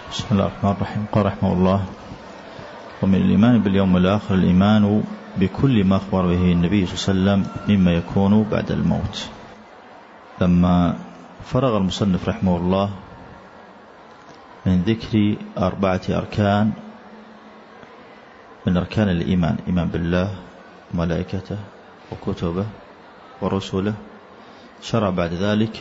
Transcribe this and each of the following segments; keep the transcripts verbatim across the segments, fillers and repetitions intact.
بسم الله الرحمن الرحيم. قال رحمه الله: ومن الإيمان باليوم الآخر الإيمان بكل ما أخبر به النبي صلى الله عليه وسلم مما يكون بعد الموت. لما فرغ المصنف رحمه الله من ذكر أربعة أركان من أركان الإيمان، إيمان بالله وملائكته وكتبه ورسله، شرع بعد ذلك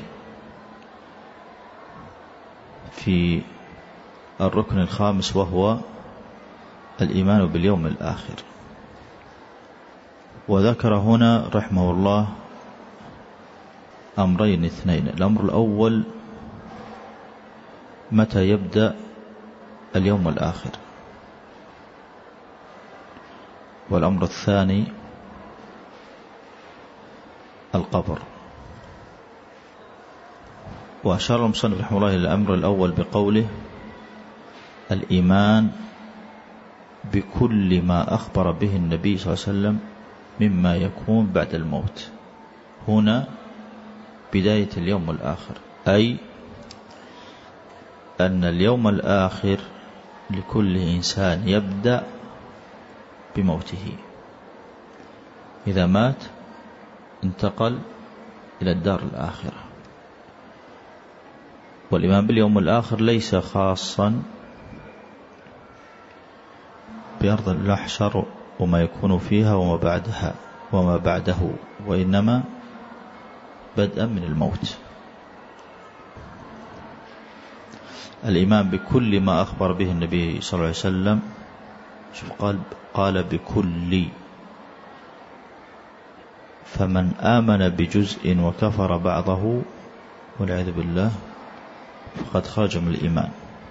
في الركن الخامس وهو الإيمان باليوم الآخر. وذكر هنا رحمه الله أمرين اثنين: الأمر الأول متى يبدأ اليوم الآخر، والأمر الثاني القبر. وأشار المصنف رحمه الله إلى الأمر الأول بقوله: الإيمان بكل ما أخبر به النبي صلى الله عليه وسلم مما يكون بعد الموت. هنا بداية اليوم الآخر، أي أن اليوم الآخر لكل إنسان يبدأ بموته. إذا مات انتقل إلى الدار الآخرة. والإيمان باليوم الآخر ليس خاصا بأرض المحشر وما يكون فيها وما بعدها وما بعده، وإنما بدءا من الموت. الإيمان بكل ما أخبر به النبي صلى الله عليه وسلم، شوف قال قال بكل، فمن آمن بجزء وكفر بعضه والعياذ بالله فقد خرج من الإيمان،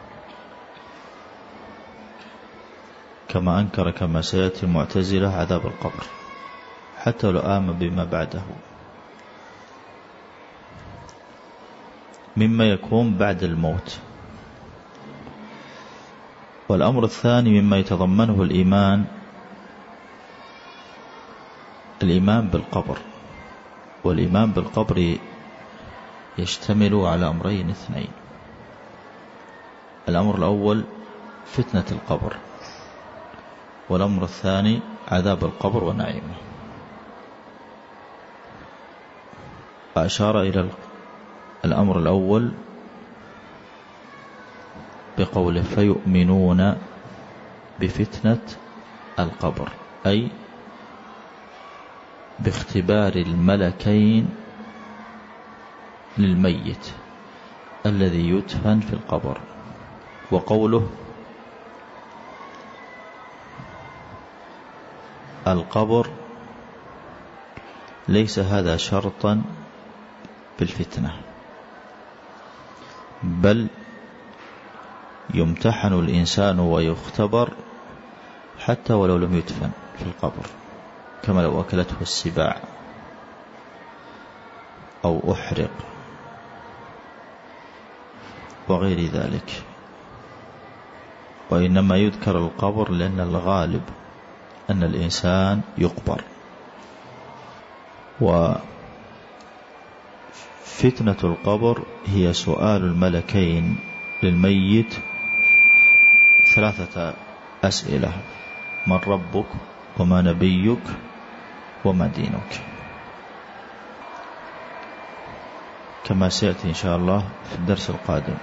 كما أنكر كما سيأتي المعتزلة عذاب القبر حتى لو آمن بما بعده مما يكون بعد الموت. والأمر الثاني مما يتضمنه الإيمان الإيمان بالقبر. والإيمان بالقبر يشتمل على أمرين اثنين: الأمر الأول فتنة القبر، والأمر الثاني عذاب القبر ونعيمه. فأشار إلى الأمر الأول بقوله: فيؤمنون بفتنة القبر، أي باختبار الملكين للميت الذي يدفن في القبر. وقوله القبر ليس هذا شرطا بالفتنة، بل يمتحن الإنسان ويختبر حتى ولو لم يدفن في القبر، كما لو أكلته السباع أو أحرق وغير ذلك. وإنما يذكر القبر لأن الغالب أن الإنسان يقبر. وفتنة القبر هي سؤال الملكين للميت ثلاثة أسئلة: من ربك وما نبيك وما دينك، كما سيأتي إن شاء الله في الدرس القادم.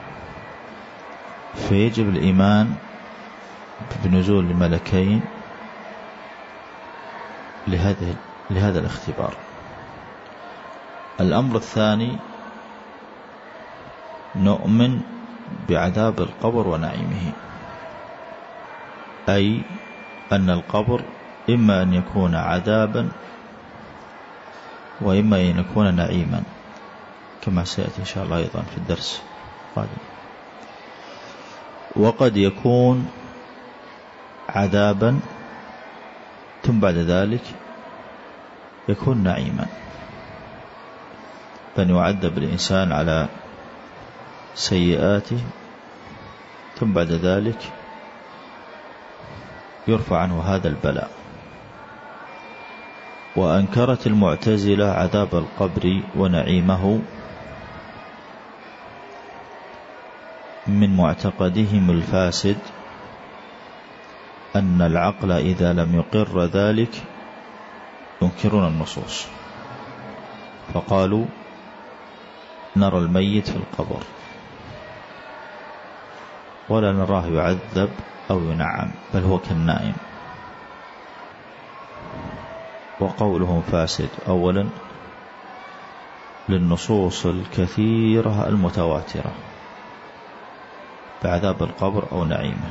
فيجب الإيمان بنزول الملكين لهذه لهذا الاختبار. الأمر الثاني نؤمن بعذاب القبر ونعيمه، أي أن القبر إما أن يكون عذابا وإما أن يكون نعيما، كما سيأتي إن شاء الله أيضا في الدرس القادم. وقد يكون عذابا ثم بعد ذلك يكون نعيما، بأن يعذب الإنسان على سيئاته ثم بعد ذلك يرفع عنه هذا البلاء. وأنكرت المعتزلة عذاب القبر ونعيمه من معتقدهم الفاسد أن العقل إذا لم يقر ذلك ينكرون النصوص، فقالوا نرى الميت في القبر ولا نراه يعذب أو ينعم، بل هو كالنائم. وقولهم فاسد أولا للنصوص الكثيرة المتواترة بعذاب القبر أو نعيمه،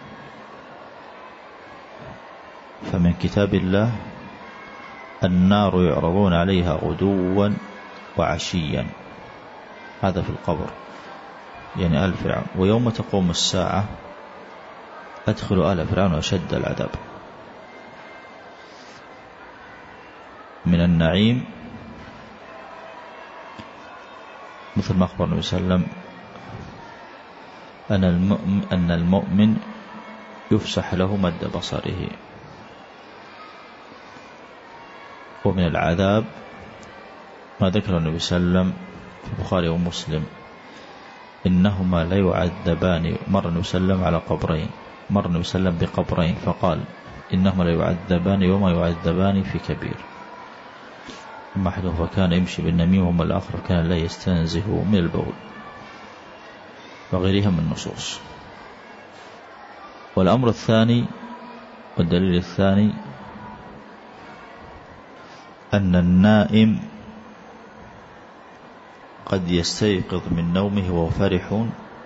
فمن كتاب الله النار يعرضون عليها غدوا وعشيا، هذا في القبر يعني آل فرعون، ويوم تقوم الساعة أدخلوا آل فرعون أشد العذاب. من النعيم مثل ما أخبر النبي صلى الله عليه وسلم أن المؤمن, أن المؤمن يفسح له مد بصره. ومن العذاب ما ذكر النبي صلى الله عليه وسلم في البخاري ومسلم إنهما لا يعذبان. مر النبي صلى الله عليه وسلم على قبرين، مر النبي صلى الله عليه وسلم بقبرين فقال إنهما لا يعذبان وما يعذبان في كبير. أما أحدهما فكان يمشي بالنميمة وما الآخر كان لا يستنزه من البول، وغيرها من النصوص. والأمر الثاني والدليل الثاني أن النائم قد يستيقظ من نومه وهو فرح،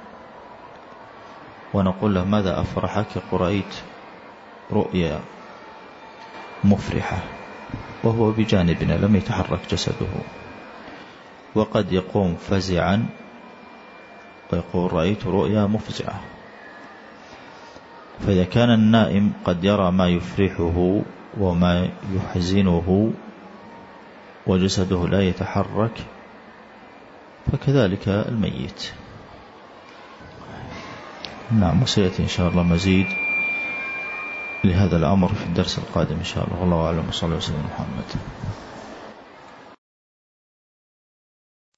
ونقول له ماذا أفرحك؟ رأيت رؤيا مفرحة وهو بجانبنا لم يتحرك جسده. وقد يقوم فزعا ويقول رأيت رؤيا مفزعة. فإذا كان النائم قد يرى ما يفرحه وما يحزنه وجسده لا يتحرك، فكذلك الميت. نعم، وسيأتي إن شاء الله مزيد لهذا الأمر في الدرس القادم إن شاء الله. والله أعلم، وصلى الله وسلم على محمد.